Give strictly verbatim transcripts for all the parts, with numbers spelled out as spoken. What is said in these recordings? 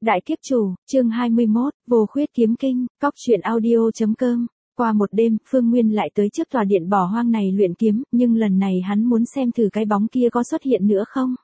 Đại kiếp chủ, chương hai mươi mốt, vô khuyết kiếm kinh, cóc truyện audio.com. Qua một đêm, Phương Nguyên lại tới trước tòa điện bỏ hoang này luyện kiếm, nhưng lần này hắn muốn xem thử cái bóng kia có xuất hiện nữa không.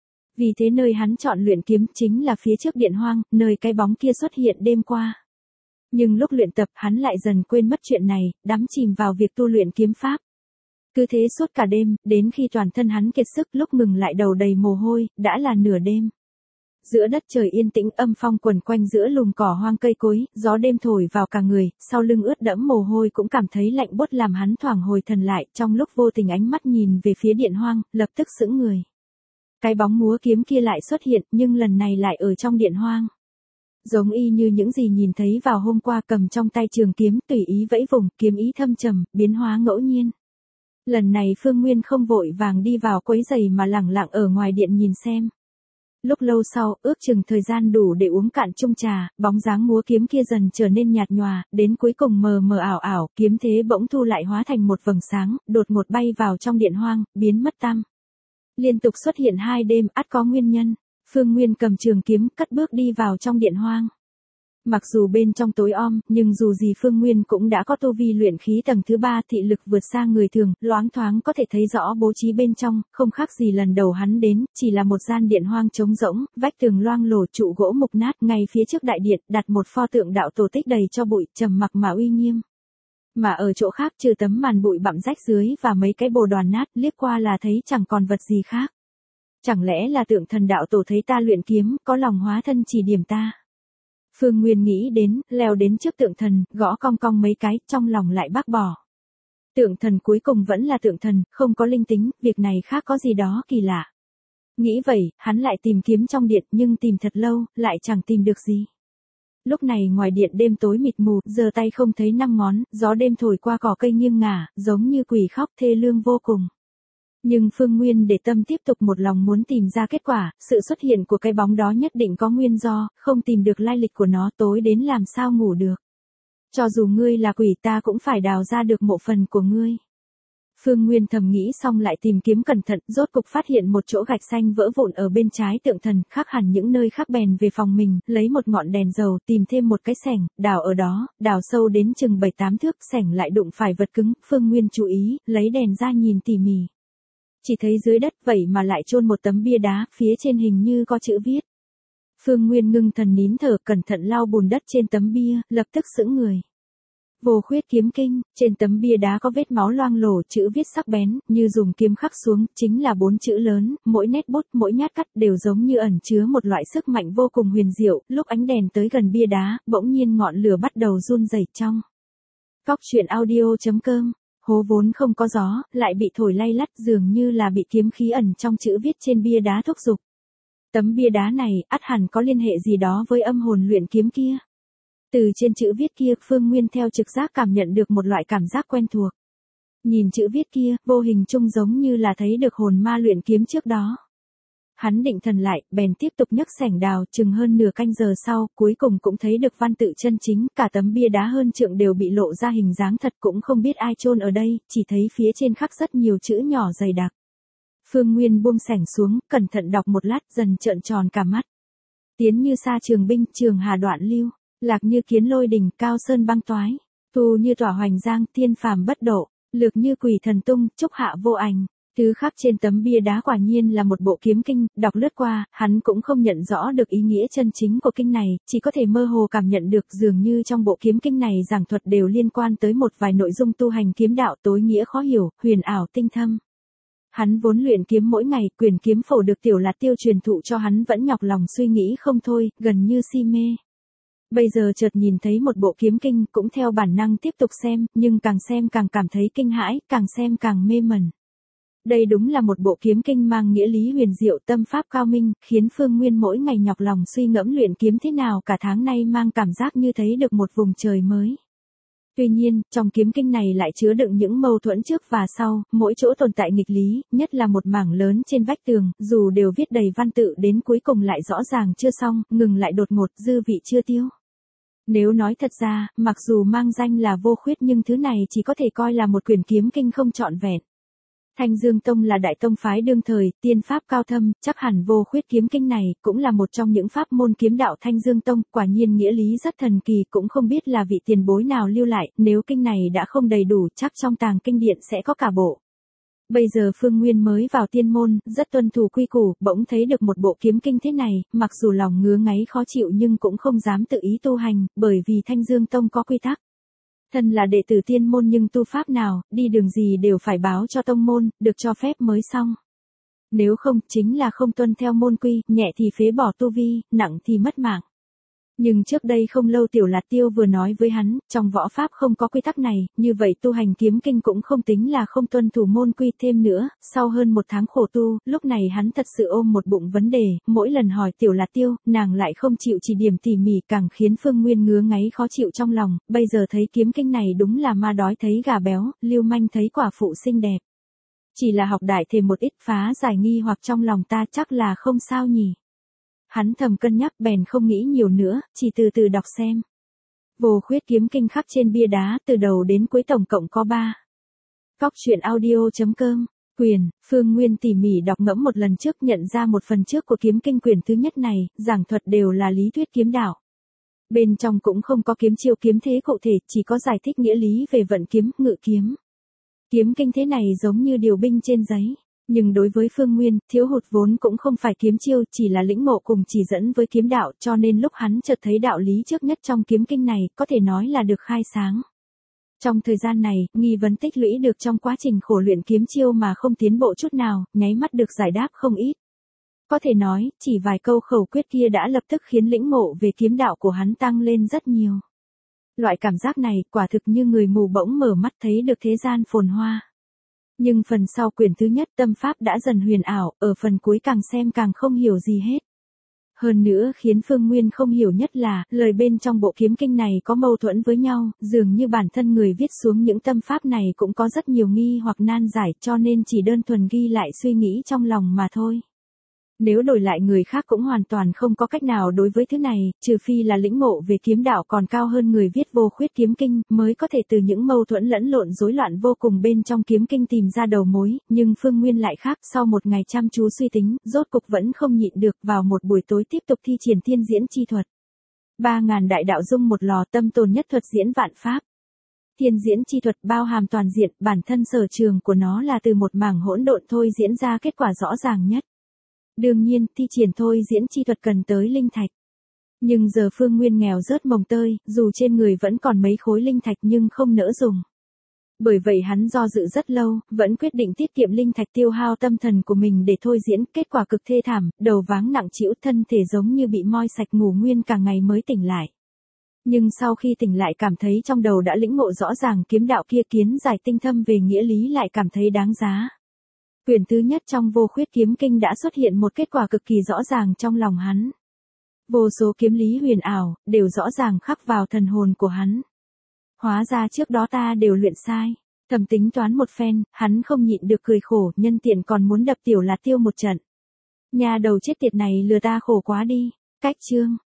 Vì thế nơi hắn chọn luyện kiếm chính là phía trước điện hoang, nơi cái bóng kia xuất hiện đêm qua. Nhưng lúc luyện tập hắn lại dần quên mất chuyện này, đắm chìm vào việc tu luyện kiếm pháp. Cứ thế suốt cả đêm, đến khi toàn thân hắn kiệt sức lúc ngừng lại đầu đầy mồ hôi, đã là nửa đêm. Giữa đất trời yên tĩnh âm phong quần quanh giữa lùm cỏ hoang cây cối, gió đêm thổi vào cả người, sau lưng ướt đẫm mồ hôi cũng cảm thấy lạnh buốt làm hắn thoảng hồi thần lại, trong lúc vô tình ánh mắt nhìn về phía điện hoang, lập tức sững người. Cái bóng múa kiếm kia lại xuất hiện, nhưng lần này lại ở trong điện hoang. Giống y như những gì nhìn thấy vào hôm qua, cầm trong tay trường kiếm, tùy ý vẫy vùng, kiếm ý thâm trầm, biến hóa ngẫu nhiên. Lần này Phương Nguyên không vội vàng đi vào quấy rầy mà lẳng lặng ở ngoài điện nhìn xem. Lúc lâu sau, ước chừng thời gian đủ để uống cạn chung trà, bóng dáng múa kiếm kia dần trở nên nhạt nhòa, đến cuối cùng mờ mờ ảo ảo, kiếm thế bỗng thu lại hóa thành một vầng sáng, đột ngột bay vào trong điện hoang, biến mất tăm. Liên tục xuất hiện hai đêm, ắt có nguyên nhân. Phương Nguyên cầm trường kiếm, cất bước đi vào trong điện hoang. Mặc dù bên trong tối om, nhưng dù gì Phương Nguyên cũng đã có tu vi luyện khí tầng thứ ba, thị lực vượt xa người thường, loáng thoáng có thể thấy rõ bố trí bên trong, không khác gì lần đầu hắn đến, chỉ là một gian điện hoang trống rỗng, vách tường loang lổ, trụ gỗ mục nát, ngay phía trước đại điện, đặt một pho tượng đạo tổ tích đầy cho bụi, trầm mặc mà uy nghiêm. Mà ở chỗ khác trừ tấm màn bụi bặm rách dưới và mấy cái bồ đoàn nát, liếc qua là thấy chẳng còn vật gì khác. Chẳng lẽ là tượng thần đạo tổ thấy ta luyện kiếm, có lòng hóa thân chỉ điểm ta. Phương Nguyên nghĩ đến, leo đến trước tượng thần, gõ cong cong mấy cái, trong lòng lại bác bỏ. Tượng thần cuối cùng vẫn là tượng thần, không có linh tính, việc này khác có gì đó kỳ lạ. Nghĩ vậy, hắn lại tìm kiếm trong điện, nhưng tìm thật lâu, lại chẳng tìm được gì. Lúc này ngoài điện đêm tối mịt mù, giơ tay không thấy năm ngón, gió đêm thổi qua cỏ cây nghiêng ngả, giống như quỷ khóc thê lương vô cùng. Nhưng Phương Nguyên để tâm tiếp tục một lòng muốn tìm ra kết quả, sự xuất hiện của cái bóng đó nhất định có nguyên do, không tìm được lai lịch của nó tối đến làm sao ngủ được. Cho dù ngươi là quỷ ta cũng phải đào ra được mộ phần của ngươi. Phương Nguyên thầm nghĩ xong lại tìm kiếm cẩn thận, rốt cục phát hiện một chỗ gạch xanh vỡ vụn ở bên trái tượng thần, khác hẳn những nơi khác bèn về phòng mình, lấy một ngọn đèn dầu, tìm thêm một cái xẻng, đào ở đó, đào sâu đến chừng bảy tám thước, xẻng lại đụng phải vật cứng, Phương Nguyên chú ý, lấy đèn ra nhìn tỉ mỉ. Chỉ thấy dưới đất vậy mà lại chôn một tấm bia đá, phía trên hình như có chữ viết. Phương Nguyên ngưng thần nín thở, cẩn thận lau bùn đất trên tấm bia, lập tức sững người. Vô khuyết kiếm kinh, trên tấm bia đá có vết máu loang lổ, chữ viết sắc bén, như dùng kiếm khắc xuống, chính là bốn chữ lớn, mỗi nét bút, mỗi nhát cắt đều giống như ẩn chứa một loại sức mạnh vô cùng huyền diệu, lúc ánh đèn tới gần bia đá, bỗng nhiên ngọn lửa bắt đầu run rẩy trong. Cóc truyện audio.com. Hố vốn không có gió, lại bị thổi lay lắt, dường như là bị kiếm khí ẩn trong chữ viết trên bia đá thúc giục. Tấm bia đá này, ắt hẳn có liên hệ gì đó với âm hồn luyện kiếm kia. Từ trên chữ viết kia, Phương Nguyên theo trực giác cảm nhận được một loại cảm giác quen thuộc. Nhìn chữ viết kia, vô hình chung giống như là thấy được hồn ma luyện kiếm trước đó. Hắn định thần lại, bèn tiếp tục nhấc xẻng đào, chừng hơn nửa canh giờ sau, cuối cùng cũng thấy được văn tự chân chính, cả tấm bia đá hơn trượng đều bị lộ ra hình dáng thật, cũng không biết ai chôn ở đây, chỉ thấy phía trên khắc rất nhiều chữ nhỏ dày đặc. Phương Nguyên buông xẻng xuống, cẩn thận đọc một lát, dần trợn tròn cả mắt. Tiến như sa trường binh, trường hà đoạn lưu, lạc như kiến lôi đình, cao sơn băng toái, tu như tỏa hoành giang, thiên phàm bất độ, lược như quỷ thần tung, trúc hạ vô ảnh. Thứ khắc trên tấm bia đá quả nhiên là một bộ kiếm kinh, đọc lướt qua, hắn cũng không nhận rõ được ý nghĩa chân chính của kinh này, chỉ có thể mơ hồ cảm nhận được dường như trong bộ kiếm kinh này giảng thuật đều liên quan tới một vài nội dung tu hành kiếm đạo tối nghĩa khó hiểu, huyền ảo tinh thâm. Hắn vốn luyện kiếm mỗi ngày, quyền kiếm phổ được Tiểu Lạt Tiêu truyền thụ cho hắn vẫn nhọc lòng suy nghĩ không thôi, gần như si mê. Bây giờ chợt nhìn thấy một bộ kiếm kinh cũng theo bản năng tiếp tục xem, nhưng càng xem càng cảm thấy kinh hãi, càng xem càng mê mẩn. Đây đúng là một bộ kiếm kinh mang nghĩa lý huyền diệu, tâm pháp cao minh, khiến Phương Nguyên mỗi ngày nhọc lòng suy ngẫm luyện kiếm thế nào cả tháng nay mang cảm giác như thấy được một vùng trời mới. Tuy nhiên, trong kiếm kinh này lại chứa đựng những mâu thuẫn trước và sau, mỗi chỗ tồn tại nghịch lý, nhất là một mảng lớn trên vách tường, dù đều viết đầy văn tự đến cuối cùng lại rõ ràng chưa xong, ngừng lại đột ngột, dư vị chưa tiêu. Nếu nói thật ra, mặc dù mang danh là vô khuyết nhưng thứ này chỉ có thể coi là một quyển kiếm kinh không trọn vẹn. Thanh Dương Tông là đại tông phái đương thời, tiên pháp cao thâm, chắc hẳn Vô Khuyết kiếm kinh này cũng là một trong những pháp môn kiếm đạo Thanh Dương Tông, quả nhiên nghĩa lý rất thần kỳ, cũng không biết là vị tiền bối nào lưu lại, nếu kinh này đã không đầy đủ, chắc trong tàng kinh điện sẽ có cả bộ. Bây giờ Phương Nguyên mới vào tiên môn, rất tuân thủ quy củ, bỗng thấy được một bộ kiếm kinh thế này, mặc dù lòng ngứa ngáy khó chịu nhưng cũng không dám tự ý tu hành, bởi vì Thanh Dương Tông có quy tắc. Thân là đệ tử tiên môn nhưng tu pháp nào, đi đường gì đều phải báo cho tông môn, được cho phép mới xong. Nếu không, chính là không tuân theo môn quy, nhẹ thì phế bỏ tu vi, nặng thì mất mạng. Nhưng trước đây không lâu Tiểu Lạt Tiêu vừa nói với hắn, trong võ pháp không có quy tắc này, như vậy tu hành kiếm kinh cũng không tính là không tuân thủ môn quy. Thêm nữa, sau hơn một tháng khổ tu, lúc này hắn thật sự ôm một bụng vấn đề, mỗi lần hỏi Tiểu Lạt Tiêu, nàng lại không chịu chỉ điểm tỉ mỉ, càng khiến Phương Nguyên ngứa ngáy khó chịu trong lòng, bây giờ thấy kiếm kinh này đúng là ma đói thấy gà béo, lưu manh thấy quả phụ xinh đẹp. Chỉ là học đại thêm một ít phá giải nghi hoặc trong lòng ta chắc là không sao nhỉ. Hắn thầm cân nhắc bèn không nghĩ nhiều nữa, chỉ từ từ đọc xem. Vô Khuyết kiếm kinh khắc trên bia đá, từ đầu đến cuối tổng cộng có ba. Cóc truyện audio chấm com, quyền, Phương Nguyên tỉ mỉ đọc ngẫm một lần trước nhận ra một phần trước của kiếm kinh quyển thứ nhất này, giảng thuật đều là lý thuyết kiếm đạo. Bên trong cũng không có kiếm chiêu kiếm thế cụ thể, chỉ có giải thích nghĩa lý về vận kiếm, ngự kiếm. Kiếm kinh thế này giống như điều binh trên giấy. Nhưng đối với Phương Nguyên, thiếu hụt vốn cũng không phải kiếm chiêu, chỉ là lĩnh ngộ cùng chỉ dẫn với kiếm đạo, cho nên lúc hắn chợt thấy đạo lý trước nhất trong kiếm kinh này, có thể nói là được khai sáng. Trong thời gian này, nghi vấn tích lũy được trong quá trình khổ luyện kiếm chiêu mà không tiến bộ chút nào, nháy mắt được giải đáp không ít. Có thể nói, chỉ vài câu khẩu quyết kia đã lập tức khiến lĩnh ngộ về kiếm đạo của hắn tăng lên rất nhiều. Loại cảm giác này, quả thực như người mù bỗng mở mắt thấy được thế gian phồn hoa. Nhưng phần sau quyển thứ nhất tâm pháp đã dần huyền ảo, ở phần cuối càng xem càng không hiểu gì hết. Hơn nữa khiến Phương Nguyên không hiểu nhất là, lời bên trong bộ kiếm kinh này có mâu thuẫn với nhau, dường như bản thân người viết xuống những tâm pháp này cũng có rất nhiều nghi hoặc nan giải, cho nên chỉ đơn thuần ghi lại suy nghĩ trong lòng mà thôi. Nếu đổi lại người khác cũng hoàn toàn không có cách nào đối với thứ này, trừ phi là lĩnh ngộ về kiếm đạo còn cao hơn người viết Vô Khuyết kiếm kinh, mới có thể từ những mâu thuẫn lẫn lộn rối loạn vô cùng bên trong kiếm kinh tìm ra đầu mối, nhưng Phương Nguyên lại khác, sau một ngày chăm chú suy tính, rốt cục vẫn không nhịn được, vào một buổi tối tiếp tục thi triển thiên diễn chi thuật. Ba ngàn đại đạo dung một lò, tâm tồn nhất thuật diễn vạn pháp. Thiên diễn chi thuật bao hàm toàn diện, bản thân sở trường của nó là từ một mảng hỗn độn thôi diễn ra kết quả rõ ràng nhất. Đương nhiên, thi triển thôi diễn chi thuật cần tới linh thạch. Nhưng giờ Phương Nguyên nghèo rớt mồng tơi, dù trên người vẫn còn mấy khối linh thạch nhưng không nỡ dùng. Bởi vậy hắn do dự rất lâu, vẫn quyết định tiết kiệm linh thạch tiêu hao tâm thần của mình để thôi diễn, kết quả cực thê thảm, đầu váng nặng trĩu, thân thể giống như bị moi sạch, ngủ nguyên cả ngày mới tỉnh lại. Nhưng sau khi tỉnh lại cảm thấy trong đầu đã lĩnh ngộ rõ ràng kiếm đạo kia, kiến giải tinh thâm về nghĩa lý lại cảm thấy đáng giá. Quyển thứ nhất trong Vô Khuyết kiếm kinh đã xuất hiện một kết quả cực kỳ rõ ràng trong lòng hắn. Vô số kiếm lý huyền ảo, đều rõ ràng khắc vào thần hồn của hắn. Hóa ra trước đó ta đều luyện sai. Thầm tính toán một phen, hắn không nhịn được cười khổ, nhân tiện còn muốn đập Tiểu Lạt Tiêu một trận. Nhà đầu chết tiệt này lừa ta khổ quá đi. Cách chương.